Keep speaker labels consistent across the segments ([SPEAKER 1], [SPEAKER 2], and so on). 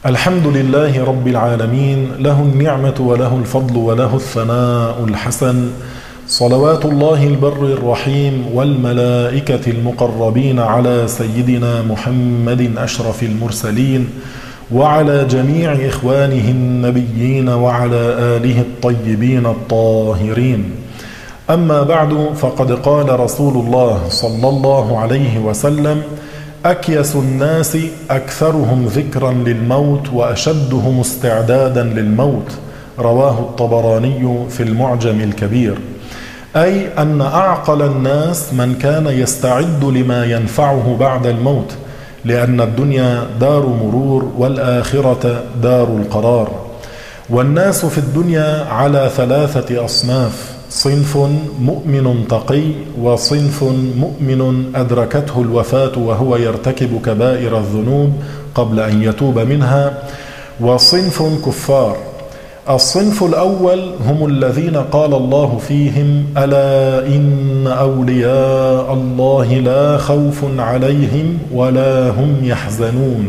[SPEAKER 1] الحمد لله رب العالمين، له النعمة وله الفضل وله الثناء الحسن، صلوات الله البر الرحيم والملائكة المقربين على سيدنا محمد أشرف المرسلين وعلى جميع إخوانه النبيين وعلى آله الطيبين الطاهرين. أما بعد، فقد قال رسول الله صلى الله عليه وسلم: أكيس الناس أكثرهم ذكرا للموت وأشدهم استعدادا للموت. رواه الطبراني في المعجم الكبير. أي أن أعقل الناس من كان يستعد لما ينفعه بعد الموت، لأن الدنيا دار مرور والآخرة دار القرار. والناس في الدنيا على ثلاثة أصناف: صنف مؤمن تقي، وصنف مؤمن أدركته الوفاة وهو يرتكب كبائر الذنوب قبل أن يتوب منها، وصنف كفار. الصنف الأول هم الذين قال الله فيهم: ألا إن أولياء الله لا خوف عليهم ولا هم يحزنون.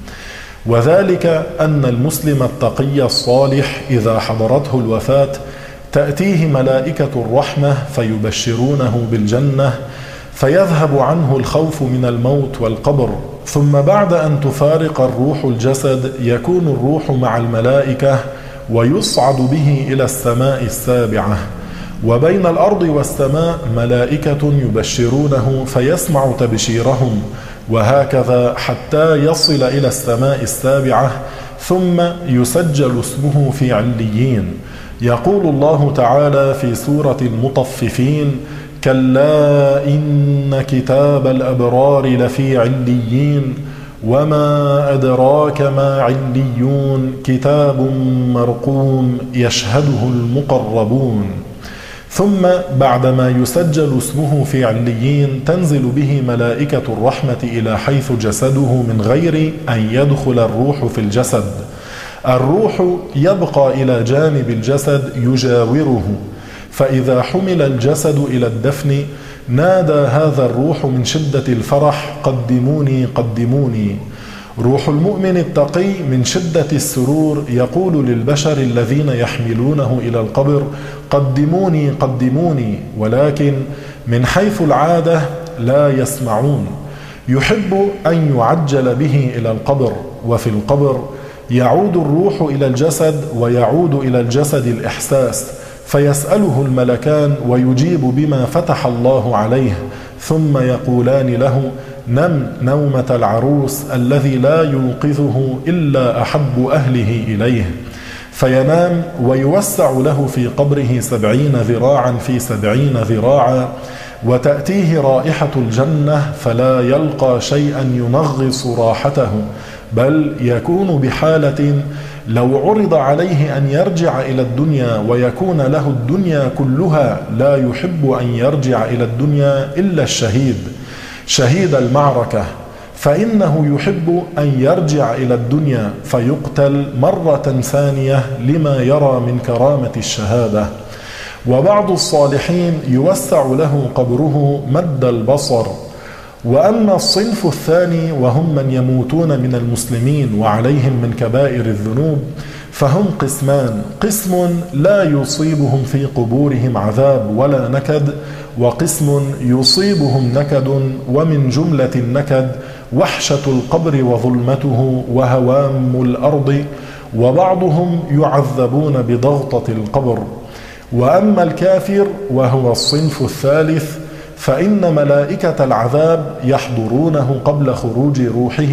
[SPEAKER 1] وذلك أن المسلم التقي الصالح إذا حضرته الوفاة تأتيه ملائكة الرحمة فيبشرونه بالجنة، فيذهب عنه الخوف من الموت والقبر. ثم بعد أن تفارق الروح الجسد يكون الروح مع الملائكة ويصعد به إلى السماء السابعة، وبين الأرض والسماء ملائكة يبشرونه فيسمع تبشيرهم، وهكذا حتى يصل إلى السماء السابعة، ثم يسجل اسمه في عليين. يقول الله تعالى في سورة المطففين: كلا إن كتاب الأبرار لفي عليين وما أدراك ما عليون كتاب مرقوم يشهده المقربون. ثم بعدما يسجل اسمه في عليين تنزل به ملائكة الرحمة إلى حيث جسده من غير أن يدخل الروح في الجسد. الروح يبقى إلى جانب الجسد يجاوره، فإذا حمل الجسد إلى الدفن نادى هذا الروح من شدة الفرح: قدموني قدموني. روح المؤمن التقي من شدة السرور يقول للبشر الذين يحملونه إلى القبر: قدموني قدموني، ولكن من حيث العادة لا يسمعون. يحب أن يعجل به إلى القبر، وفي القبر يعود الروح إلى الجسد ويعود إلى الجسد الإحساس، فيسأله الملكان ويجيب بما فتح الله عليه، ثم يقولان له: نم نومة العروس الذي لا يوقظه إلا أحب أهله إليه. فينام ويوسع له في قبره 70 ذراعا في 70 ذراعا، وتأتيه رائحة الجنة فلا يلقى شيئا ينغص راحته، بل يكون بحالة لو عرض عليه أن يرجع إلى الدنيا ويكون له الدنيا كلها لا يحب أن يرجع إلى الدنيا إلا الشهيد، شهيد المعركة، فإنه يحب أن يرجع إلى الدنيا فيقتل مرة ثانية لما يرى من كرامة الشهادة. وبعض الصالحين يوسع له قبره مد البصر. وأما الصنف الثاني وهم من يموتون من المسلمين وعليهم من كبائر الذنوب فهم قسمان: قسم لا يصيبهم في قبورهم عذاب ولا نكد، وقسم يصيبهم نكد، ومن جملة النكد وحشة القبر وظلمته وهوام الأرض، وبعضهم يعذبون بضغطة القبر. وأما الكافر وهو الصنف الثالث فإن ملائكة العذاب يحضرونه قبل خروج روحه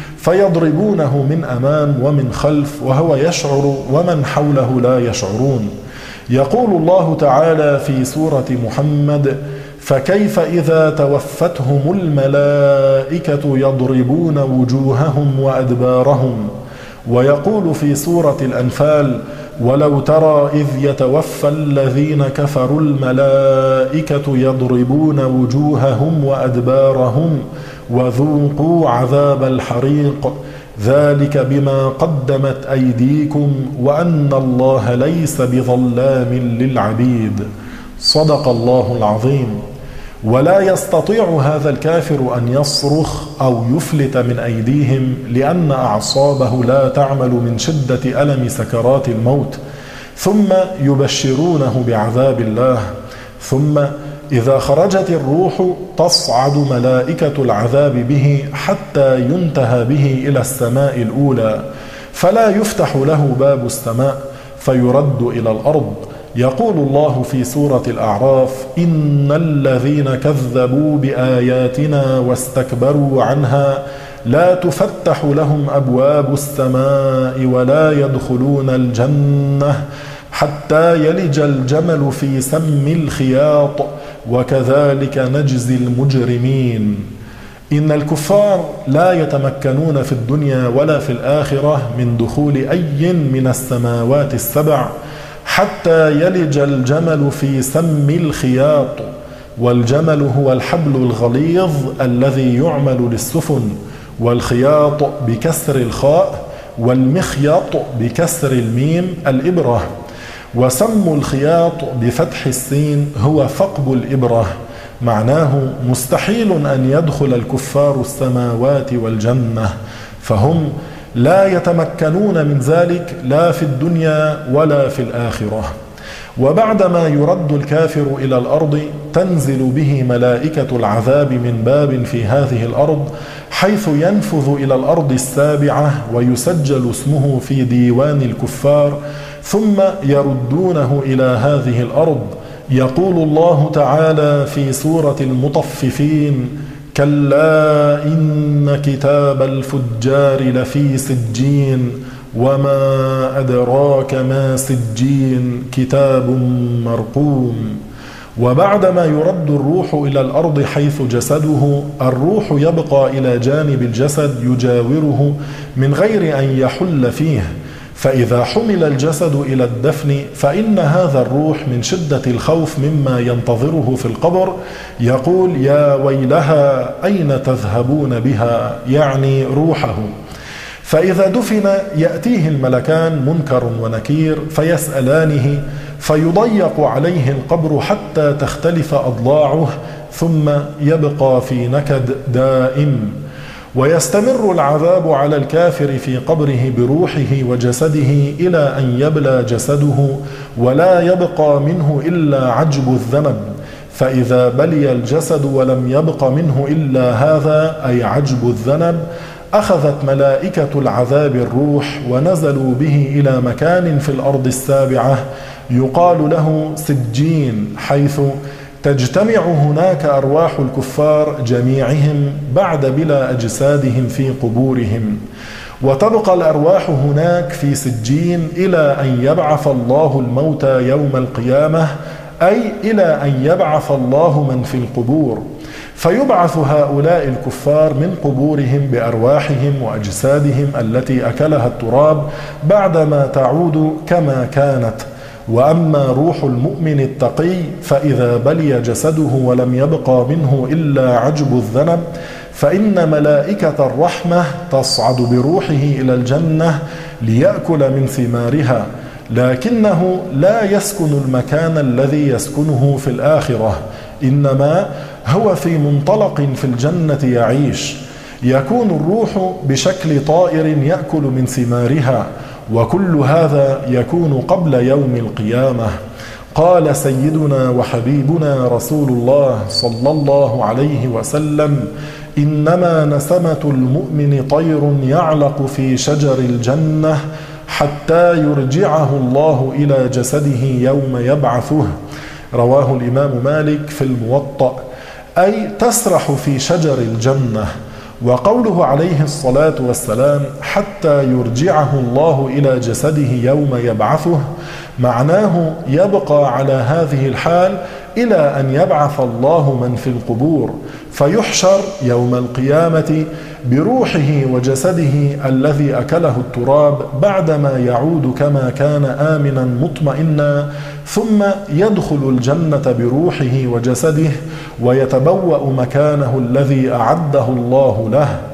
[SPEAKER 1] فيضربونه من أمام ومن خلف وهو يشعر ومن حوله لا يشعرون. يقول الله تعالى في سورة محمد: فكيف إذا توفتهم الملائكة يضربون وجوههم وأدبارهم. ويقول في سورة الأنفال: ولو ترى إذ يتوفى الذين كفروا الملائكة يضربون وجوههم وأدبارهم وذوقوا عذاب الحريق ذلك بما قدمت أيديكم وأن الله ليس بظلام للعبيد. صدق الله العظيم. ولا يستطيع هذا الكافر أن يصرخ أو يفلت من أيديهم، لأن أعصابه لا تعمل من شدة ألم سكرات الموت. ثم يبشرونه بعذاب الله. ثم إذا خرجت الروح تصعد ملائكة العذاب به حتى ينتهى به إلى السماء الأولى، فلا يفتح له باب السماء فيرد إلى الأرض. يقول الله في سورة الأعراف: إن الذين كذبوا بآياتنا واستكبروا عنها لا تفتح لهم أبواب السماء ولا يدخلون الجنة حتى يلج الجمل في سم الخياط وكذلك نجزي المجرمين. إن الكفار لا يتمكنون في الدنيا ولا في الآخرة من دخول أي من السماوات السبع حتى يلج الجمل في سم الخياط. والجمل هو الحبل الغليظ الذي يعمل للسفن، والخياط بكسر الخاء، والمخيط بكسر الميم الإبرة. وسم الخياط بفتح السين هو ثقب الإبرة. معناه مستحيل أن يدخل الكفار السماوات والجنة، فهم لا يتمكنون من ذلك لا في الدنيا ولا في الآخرة. وبعدما يرد الكافر إلى الأرض تنزل به ملائكة العذاب من باب في هذه الأرض، حيث ينفذ إلى الأرض السابعة ويسجل اسمه في ديوان الكفار، ثم يردونه إلى هذه الأرض. يقول الله تعالى في سورة المطففين: كلا إن كتاب الفجار لفي سجين وما أدراك ما سجين كتاب مرقوم. وبعدما يرد الروح إلى الأرض حيث جسده، الروح يبقى إلى جانب الجسد يجاوره من غير أن يحل فيه. فإذا حمل الجسد إلى الدفن فإن هذا الروح من شدة الخوف مما ينتظره في القبر يقول: يا ويلها أين تذهبون بها؟ يعني روحه. فإذا دفن يأتيه الملكان منكر ونكير فيسألانه، فيضيق عليه القبر حتى تختلف أضلاعه، ثم يبقى في نكد دائم. ويستمر العذاب على الكافر في قبره بروحه وجسده إلى أن يبلى جسده ولا يبقى منه إلا عجب الذنب. فإذا بلي الجسد ولم يبق منه إلا هذا أي عجب الذنب، أخذت ملائكة العذاب الروح ونزلوا به إلى مكان في الأرض السابعة يقال له سجين، حيث تجتمع هناك أرواح الكفار جميعهم بعد بلا أجسادهم في قبورهم. وتبقى الأرواح هناك في سجين إلى أن يبعث الله الموتى يوم القيامة، أي إلى أن يبعث الله من في القبور، فيبعث هؤلاء الكفار من قبورهم بأرواحهم وأجسادهم التي أكلها التراب بعدما تعود كما كانت. وأما روح المؤمن التقي فإذا بلي جسده ولم يبقى منه إلا عجب الذنب، فإن ملائكة الرحمة تصعد بروحه إلى الجنة ليأكل من ثمارها، لكنه لا يسكن المكان الذي يسكنه في الآخرة، إنما هو في منطلق في الجنة يعيش. يكون الروح بشكل طائر يأكل من ثمارها، وكل هذا يكون قبل يوم القيامة. قال سيدنا وحبيبنا رسول الله صلى الله عليه وسلم: إنما نسمة المؤمن طير يعلق في شجر الجنة حتى يرجعه الله إلى جسده يوم يبعثه. رواه الإمام مالك في الموطأ، أي تسرح في شجر الجنة. وقوله عليه الصلاة والسلام حتى يرجعه الله إلى جسده يوم يبعثه، معناه يبقى على هذه الحال إلى أن يبعث الله من في القبور، فيحشر يوم القيامة بروحه وجسده الذي أكله التراب بعدما يعود كما كان آمنا مطمئنا، ثم يدخل الجنة بروحه وجسده ويتبوأ مكانه الذي أعده الله له.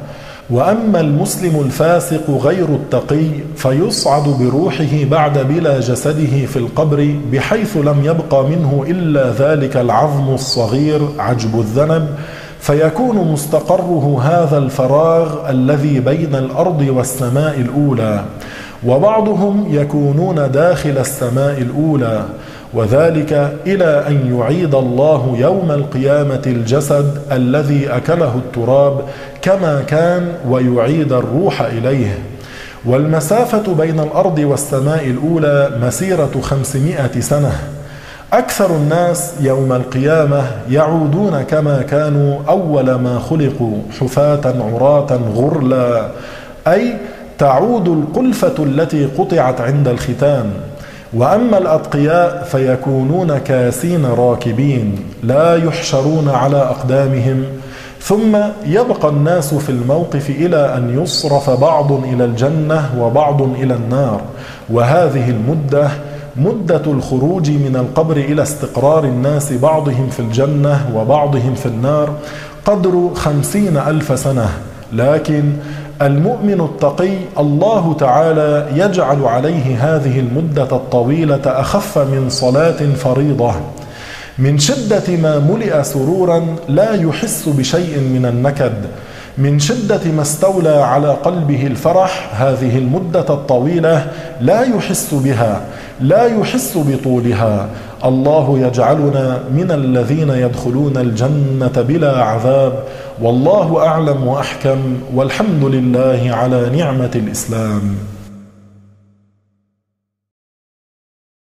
[SPEAKER 1] وأما المسلم الفاسق غير التقي فيصعد بروحه بعد بلا جسده في القبر بحيث لم يبق منه إلا ذلك العظم الصغير عجب الذنب، فيكون مستقره هذا الفراغ الذي بين الأرض والسماء الأولى، وبعضهم يكونون داخل السماء الأولى، وذلك إلى أن يعيد الله يوم القيامة الجسد الذي أكله التراب كما كان ويعيد الروح إليه. والمسافة بين الأرض والسماء الأولى مسيرة 500 سنة. أكثر الناس يوم القيامة يعودون كما كانوا أول ما خلقوا حفاة عراة غرلا، أي تعود القلفة التي قطعت عند الختان. وأما الأتقياء فيكونون كاسين راكبين لا يحشرون على أقدامهم، ثم يبقى الناس في الموقف إلى أن يصرف بعض إلى الجنة وبعض إلى النار. وهذه المدة مدة الخروج من القبر إلى استقرار الناس بعضهم في الجنة وبعضهم في النار قدر 50,000 سنة. لكن المؤمن التقي الله تعالى يجعل عليه هذه المدة الطويلة أخف من صلاة فريضة. من شدة ما ملئ سرورا لا يحس بشيء من النكد، من شدة ما استولى على قلبه الفرح، هذه المدة الطويلة لا يحس بها، لا يحس بطولها. الله يجعلنا من الذين يدخلون الجنة بلا عذاب، والله أعلم وأحكم، والحمد لله على نعمة الإسلام.